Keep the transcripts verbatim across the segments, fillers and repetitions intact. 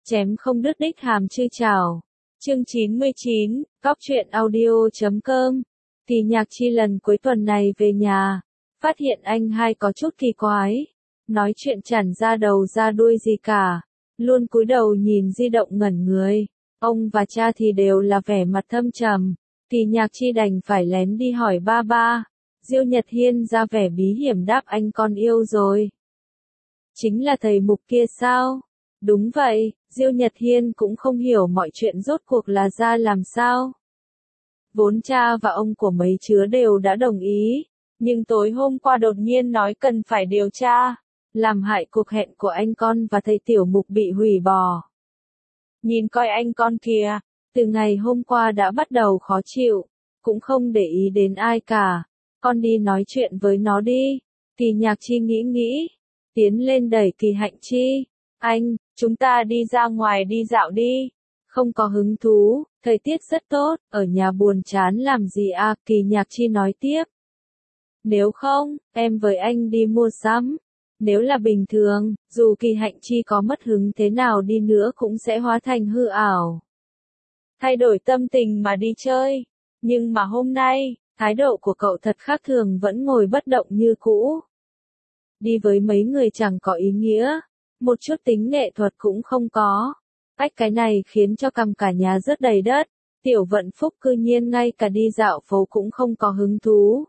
Chém không đứt đích hàm chư chảo. Chương chín mươi chín, Cóc truyện audio chấm com. Thì Nhạc Chi lần cuối tuần này về nhà, phát hiện anh hai có chút kỳ quái, nói chuyện chẳng ra đầu ra đuôi gì cả, luôn cúi đầu nhìn di động ngẩn người. Ông và cha thì đều là vẻ mặt thâm trầm, thì Nhạc Chi đành phải lén đi hỏi ba ba. Diêu Nhật Hiên ra vẻ bí hiểm đáp anh con yêu rồi. Chính là thầy mục kia sao? Đúng vậy, Diêu Nhật Hiên cũng không hiểu mọi chuyện rốt cuộc là ra làm sao. Vốn cha và ông của mấy chứa đều đã đồng ý, nhưng tối hôm qua đột nhiên nói cần phải điều tra, làm hại cuộc hẹn của anh con và thầy tiểu mục bị hủy bỏ. Nhìn coi anh con kìa, từ ngày hôm qua đã bắt đầu khó chịu, cũng không để ý đến ai cả. Con đi nói chuyện với nó đi. Thì Nhạc Chi nghĩ nghĩ, tiến lên đẩy Kỳ Hạnh Chi. Anh, chúng ta đi ra ngoài đi dạo đi. Không có hứng thú, thời tiết rất tốt, ở nhà buồn chán làm gì à? Kỳ Nhạc Chi nói tiếp. Nếu không, em với anh đi mua sắm. Nếu là bình thường, dù Kỳ Hạnh Chi có mất hứng thế nào đi nữa cũng sẽ hóa thành hư ảo. Thay đổi tâm tình mà đi chơi. Nhưng mà hôm nay, thái độ của cậu thật khác thường, vẫn ngồi bất động như cũ. Đi với mấy người chẳng có ý nghĩa, một chút tính nghệ thuật cũng không có. Cách cái này khiến cho cằm cả nhà rớt đầy đất. Tiểu Vận Phúc cư nhiên ngay cả đi dạo phố cũng không có hứng thú.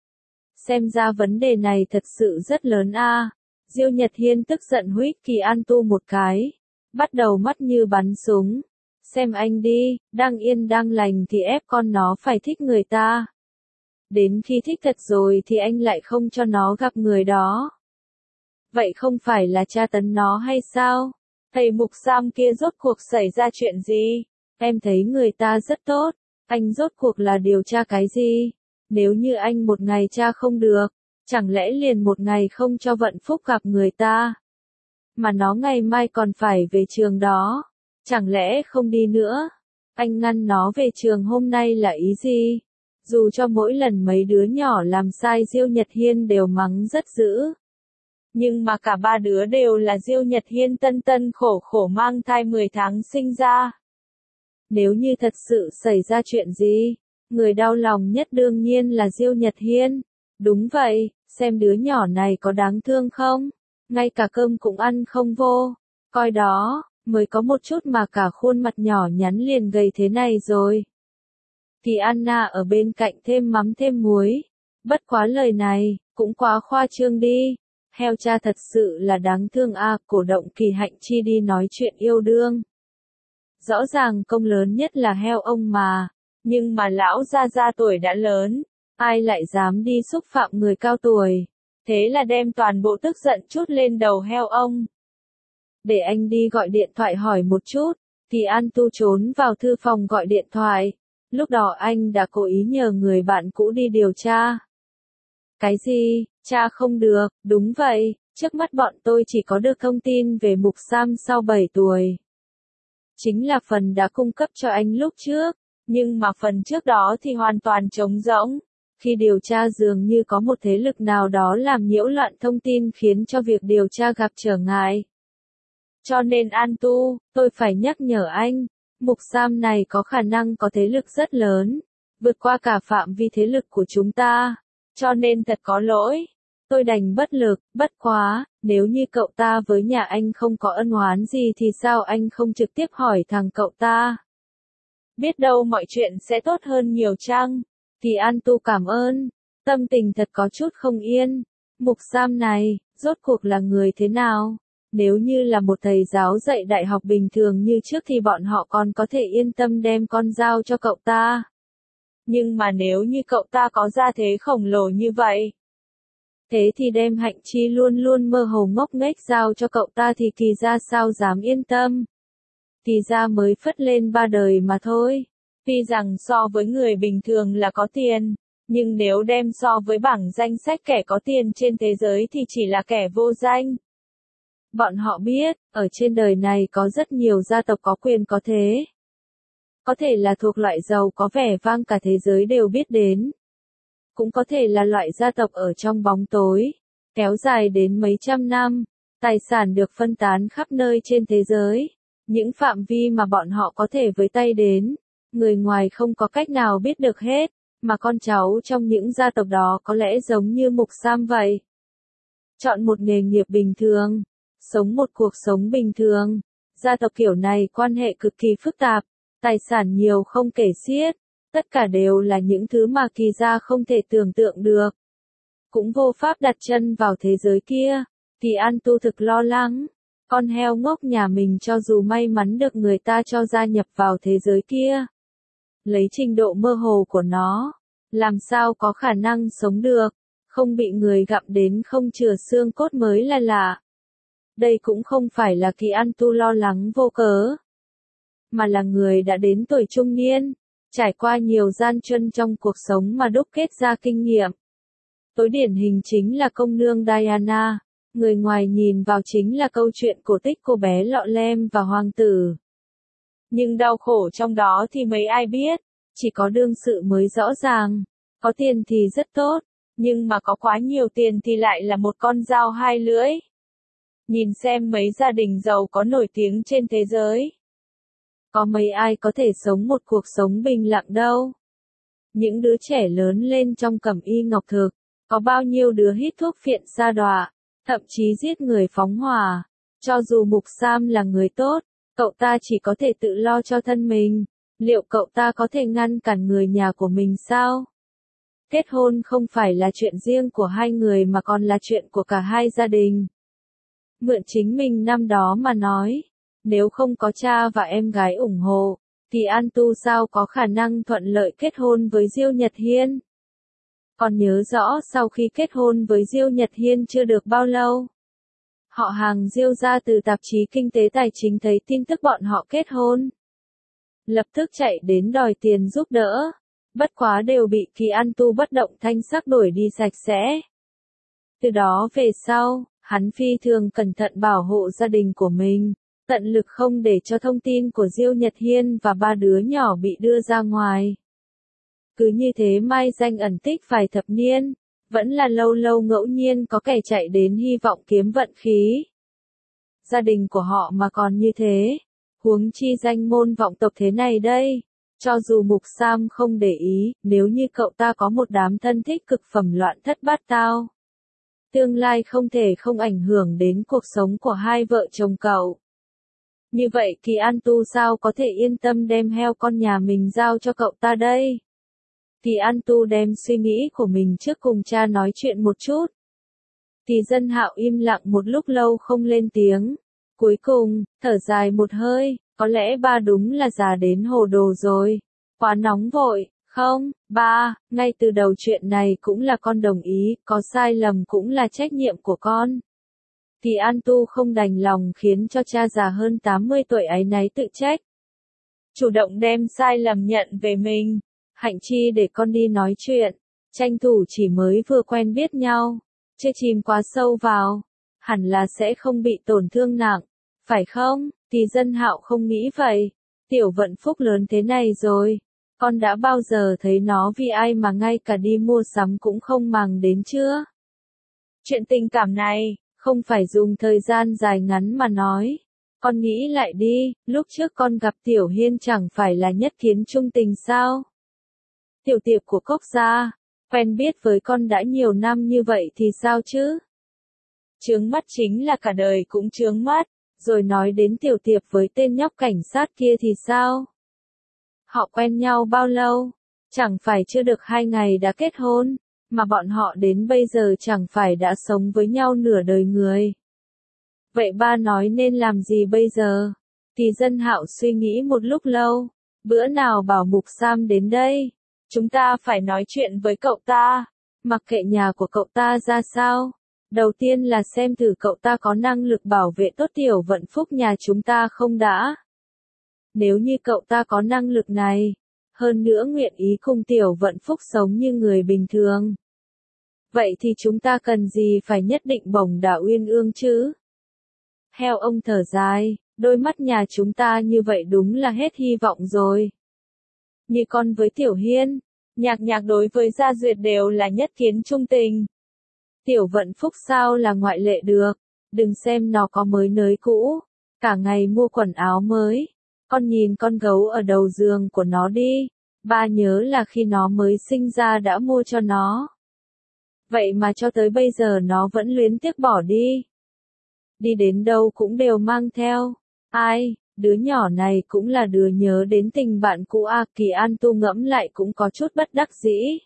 Xem ra vấn đề này thật sự rất lớn a. À. Diêu Nhật Hiên tức giận huýt Kỳ An Tu một cái, bắt đầu mắt như bắn súng. Xem anh đi, đang yên đang lành thì ép con nó phải thích người ta. Đến khi thích thật rồi thì anh lại không cho nó gặp người đó. Vậy không phải là tra tấn nó hay sao? Thầy Mục Sam kia rốt cuộc xảy ra chuyện gì? Em thấy người ta rất tốt, anh rốt cuộc là điều tra cái gì? Nếu như anh một ngày tra không được, chẳng lẽ liền một ngày không cho Vận Phúc gặp người ta? Mà nó ngày mai còn phải về trường đó, chẳng lẽ không đi nữa? Anh ngăn nó về trường hôm nay là ý gì? Dù cho mỗi lần mấy đứa nhỏ làm sai Diêu Nhật Hiên đều mắng rất dữ. Nhưng mà cả ba đứa đều là Diêu Nhật Hiên tân tân khổ khổ mang thai mười tháng sinh ra. Nếu như thật sự xảy ra chuyện gì, người đau lòng nhất đương nhiên là Diêu Nhật Hiên. Đúng vậy, xem đứa nhỏ này có đáng thương không? Ngay cả cơm cũng ăn không vô. Coi đó, mới có một chút mà cả khuôn mặt nhỏ nhắn liền gầy thế này rồi. Thì Anna ở bên cạnh thêm mắm thêm muối. Bất quá lời này, cũng quá khoa trương đi. Heo cha thật sự là đáng thương a. À, cổ động Kỳ Hạnh Chi đi nói chuyện yêu đương. Rõ ràng công lớn nhất là heo ông mà. Nhưng mà lão gia gia tuổi đã lớn. Ai lại dám đi xúc phạm người cao tuổi. Thế là đem toàn bộ tức giận chút lên đầu heo ông. Để anh đi gọi điện thoại hỏi một chút. Thì An Tu trốn vào thư phòng gọi điện thoại. Lúc đó anh đã cố ý nhờ người bạn cũ đi điều tra. Cái gì? Cha không được, đúng vậy, trước mắt bọn tôi chỉ có được thông tin về Mục Sam sau bảy tuổi. Chính là phần đã cung cấp cho anh lúc trước, nhưng mà phần trước đó thì hoàn toàn trống rỗng. Khi điều tra dường như có một thế lực nào đó làm nhiễu loạn thông tin khiến cho việc điều tra gặp trở ngại. Cho nên An Tu, tôi phải nhắc nhở anh, Mục Sam này có khả năng có thế lực rất lớn, vượt qua cả phạm vi thế lực của chúng ta. Cho nên thật có lỗi. Tôi đành bất lực, bất quá, nếu như cậu ta với nhà anh không có ân oán gì thì sao anh không trực tiếp hỏi thằng cậu ta? Biết đâu mọi chuyện sẽ tốt hơn nhiều chăng? Thì An Tu cảm ơn. Tâm tình thật có chút không yên. Mục Sam này, rốt cuộc là người thế nào? Nếu như là một thầy giáo dạy đại học bình thường như trước thì bọn họ còn có thể yên tâm đem con giao cho cậu ta. Nhưng mà nếu như cậu ta có gia thế khổng lồ như vậy, thế thì đem Hạnh Chi luôn luôn mơ hồ ngốc nghếch giao cho cậu ta thì Kỳ gia sao dám yên tâm. Kỳ gia mới phất lên ba đời mà thôi. Tuy rằng so với người bình thường là có tiền, nhưng nếu đem so với bảng danh sách kẻ có tiền trên thế giới thì chỉ là kẻ vô danh. Bọn họ biết, ở trên đời này có rất nhiều gia tộc có quyền có thế. Có thể là thuộc loại giàu có vẻ vang cả thế giới đều biết đến. Cũng có thể là loại gia tộc ở trong bóng tối, kéo dài đến mấy trăm năm, tài sản được phân tán khắp nơi trên thế giới. Những phạm vi mà bọn họ có thể với tay đến, người ngoài không có cách nào biết được hết, mà con cháu trong những gia tộc đó có lẽ giống như Mục Sam vậy. Chọn một nghề nghiệp bình thường, sống một cuộc sống bình thường. Gia tộc kiểu này quan hệ cực kỳ phức tạp, tài sản nhiều không kể xiết, tất cả đều là những thứ mà Kỳ gia không thể tưởng tượng được. Cũng vô pháp đặt chân vào thế giới kia, Kỳ An Tu thực lo lắng. Con heo ngốc nhà mình cho dù may mắn được người ta cho gia nhập vào thế giới kia, lấy trình độ mơ hồ của nó, làm sao có khả năng sống được, không bị người gặm đến không chừa xương cốt mới là lạ. Đây cũng không phải là Kỳ An Tu lo lắng vô cớ, mà là người đã đến tuổi trung niên, trải qua nhiều gian truân trong cuộc sống mà đúc kết ra kinh nghiệm. Tối điển hình chính là công nương Diana, người ngoài nhìn vào chính là câu chuyện cổ tích cô bé lọ lem và hoàng tử. Nhưng đau khổ trong đó thì mấy ai biết, chỉ có đương sự mới rõ ràng. Có tiền thì rất tốt, nhưng mà có quá nhiều tiền thì lại là một con dao hai lưỡi. Nhìn xem mấy gia đình giàu có nổi tiếng trên thế giới. Có mấy ai có thể sống một cuộc sống bình lặng đâu. Những đứa trẻ lớn lên trong cẩm y ngọc thực, có bao nhiêu đứa hít thuốc phiện sa đọa, thậm chí giết người phóng hỏa. Cho dù Mục Sam là người tốt, cậu ta chỉ có thể tự lo cho thân mình. Liệu cậu ta có thể ngăn cản người nhà của mình sao? Kết hôn không phải là chuyện riêng của hai người mà còn là chuyện của cả hai gia đình. Mượn chính mình năm đó mà nói, nếu không có cha và em gái ủng hộ, thì An Tu sao có khả năng thuận lợi kết hôn với Diêu Nhật Hiên? Còn nhớ rõ sau khi kết hôn với Diêu Nhật Hiên chưa được bao lâu, họ hàng Diêu gia từ tạp chí Kinh tế Tài chính thấy tin tức bọn họ kết hôn, lập tức chạy đến đòi tiền giúp đỡ, bất quá đều bị Kỳ An Tu bất động thanh sắc đuổi đi sạch sẽ. Từ đó về sau, hắn phi thường cẩn thận bảo hộ gia đình của mình, tận lực không để cho thông tin của Diêu Nhật Hiên và ba đứa nhỏ bị đưa ra ngoài. Cứ như thế mai danh ẩn tích vài thập niên, vẫn là lâu lâu ngẫu nhiên có kẻ chạy đến hy vọng kiếm vận khí. Gia đình của họ mà còn như thế, huống chi danh môn vọng tộc thế này đây. Cho dù Mục Sam không để ý, nếu như cậu ta có một đám thân thích cực phẩm loạn thất bát tao, tương lai không thể không ảnh hưởng đến cuộc sống của hai vợ chồng cậu. Như vậy Kỳ An Tu sao có thể yên tâm đem heo con nhà mình giao cho cậu ta đây? Kỳ An Tu đem suy nghĩ của mình trước cùng cha nói chuyện một chút. Kỳ Dân Hạo im lặng một lúc lâu không lên tiếng. Cuối cùng, thở dài một hơi, có lẽ ba đúng là già đến hồ đồ rồi. Quá nóng vội, không, ba, ngay từ đầu chuyện này cũng là con đồng ý, có sai lầm cũng là trách nhiệm của con. Kỳ An Tu không đành lòng khiến cho cha già hơn tám mươi tuổi áy náy tự trách. Chủ động đem sai lầm nhận về mình. Hạnh chi để con đi nói chuyện, tranh thủ chỉ mới vừa quen biết nhau, chưa chìm quá sâu vào, hẳn là sẽ không bị tổn thương nặng, phải không? Kỳ Dân Hạo không nghĩ vậy, Tiểu Vận Phúc lớn thế này rồi, con đã bao giờ thấy nó vì ai mà ngay cả đi mua sắm cũng không màng đến chưa? Chuyện tình cảm này, không phải dùng thời gian dài ngắn mà nói. Con nghĩ lại đi, lúc trước con gặp Tiểu Hiên chẳng phải là nhất kiến trung tình sao? Tiểu tiệp của Cốc gia, quen biết với con đã nhiều năm như vậy thì sao chứ? Chướng mắt chính là cả đời cũng chướng mắt, rồi nói đến tiểu tiệp với tên nhóc cảnh sát kia thì sao? Họ quen nhau bao lâu? Chẳng phải chưa được hai ngày đã kết hôn, mà bọn họ đến bây giờ chẳng phải đã sống với nhau nửa đời người. Vậy ba nói nên làm gì bây giờ? Kỳ Dân Hạo suy nghĩ một lúc lâu, bữa nào bảo Mục Sam đến đây? Chúng ta phải nói chuyện với cậu ta, mặc kệ nhà của cậu ta ra sao. Đầu tiên là xem thử cậu ta có năng lực bảo vệ tốt Tiểu Vận Phúc nhà chúng ta không đã. Nếu như cậu ta có năng lực này, hơn nữa nguyện ý cùng Tiểu Vận Phúc sống như người bình thường, vậy thì chúng ta cần gì phải nhất định bổng đả uyên ương chứ? Heo ông thở dài, đôi mắt nhà chúng ta như vậy đúng là hết hy vọng rồi. Như con với Tiểu Hiên, Nhạc Nhạc đối với Gia Duyệt đều là nhất kiến trung tình. Tiểu Vận Phúc sao là ngoại lệ được, đừng xem nó có mới nới cũ, cả ngày mua quần áo mới. Con nhìn con gấu ở đầu giường của nó đi, ba nhớ là khi nó mới sinh ra đã mua cho nó. Vậy mà cho tới bây giờ nó vẫn luyến tiếc bỏ đi. Đi đến đâu cũng đều mang theo. Ai, đứa nhỏ này cũng là đứa nhớ đến tình bạn cũ à, Kỳ An Tu ngẫm lại cũng có chút bất đắc dĩ.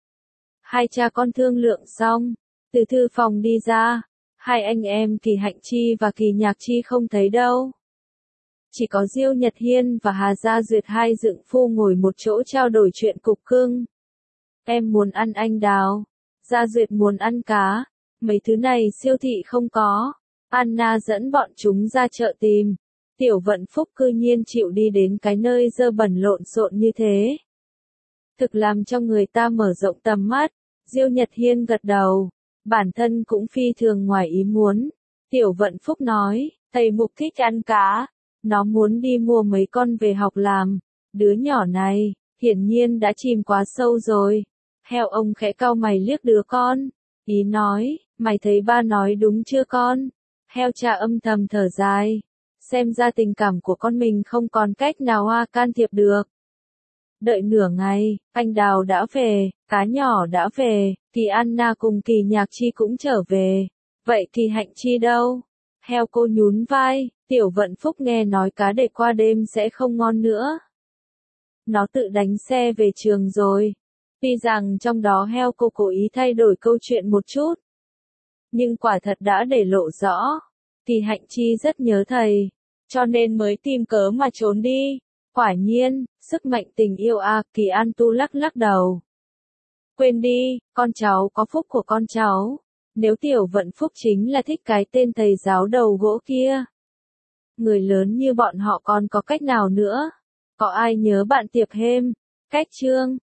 Hai cha con thương lượng xong, từ thư phòng đi ra, hai anh em Kỳ Hạnh Chi và Kỳ Nhạc Chi không thấy đâu. Chỉ có Diêu Nhật Hiên và Hà Gia Duyệt hai dựng phu ngồi một chỗ trao đổi chuyện cục cưng. Em muốn ăn anh đào, Gia Duyệt muốn ăn cá, mấy thứ này siêu thị không có. Anna dẫn bọn chúng ra chợ tìm. Tiểu Vận Phúc cư nhiên chịu đi đến cái nơi dơ bẩn lộn xộn như thế. Thực làm cho người ta mở rộng tầm mắt. Diêu Nhật Hiên gật đầu. Bản thân cũng phi thường ngoài ý muốn. Tiểu Vận Phúc nói, thầy Mục thích ăn cá. Nó muốn đi mua mấy con về học làm. Đứa nhỏ này, hiển nhiên đã chìm quá sâu rồi. Heo ông khẽ cau mày liếc đứa con. Ý nói, mày thấy ba nói đúng chưa con? Heo cha âm thầm thở dài. Xem ra tình cảm của con mình không còn cách nào hoa can thiệp được. Đợi nửa ngày, anh Đào đã về, cá nhỏ đã về, Kỳ Anna cùng Kỳ Nhạc Chi cũng trở về. Vậy Kỳ Hạnh Chi đâu? Heo cô nhún vai, Tiểu Vận Phúc nghe nói cá để qua đêm sẽ không ngon nữa. Nó tự đánh xe về trường rồi. Tuy rằng trong đó heo cô cố ý thay đổi câu chuyện một chút. Nhưng quả thật đã để lộ rõ. Kỳ Hạnh Chi rất nhớ thầy. Cho nên mới tìm cớ mà trốn đi. Quả nhiên, sức mạnh tình yêu à, Kỳ An Tu lắc lắc đầu. Quên đi, con cháu có phúc của con cháu. Nếu Tiểu Vận Phúc chính là thích cái tên thầy giáo đầu gỗ kia. Người lớn như bọn họ còn có cách nào nữa? Có ai nhớ bạn Tiệp Hêm? Cách chương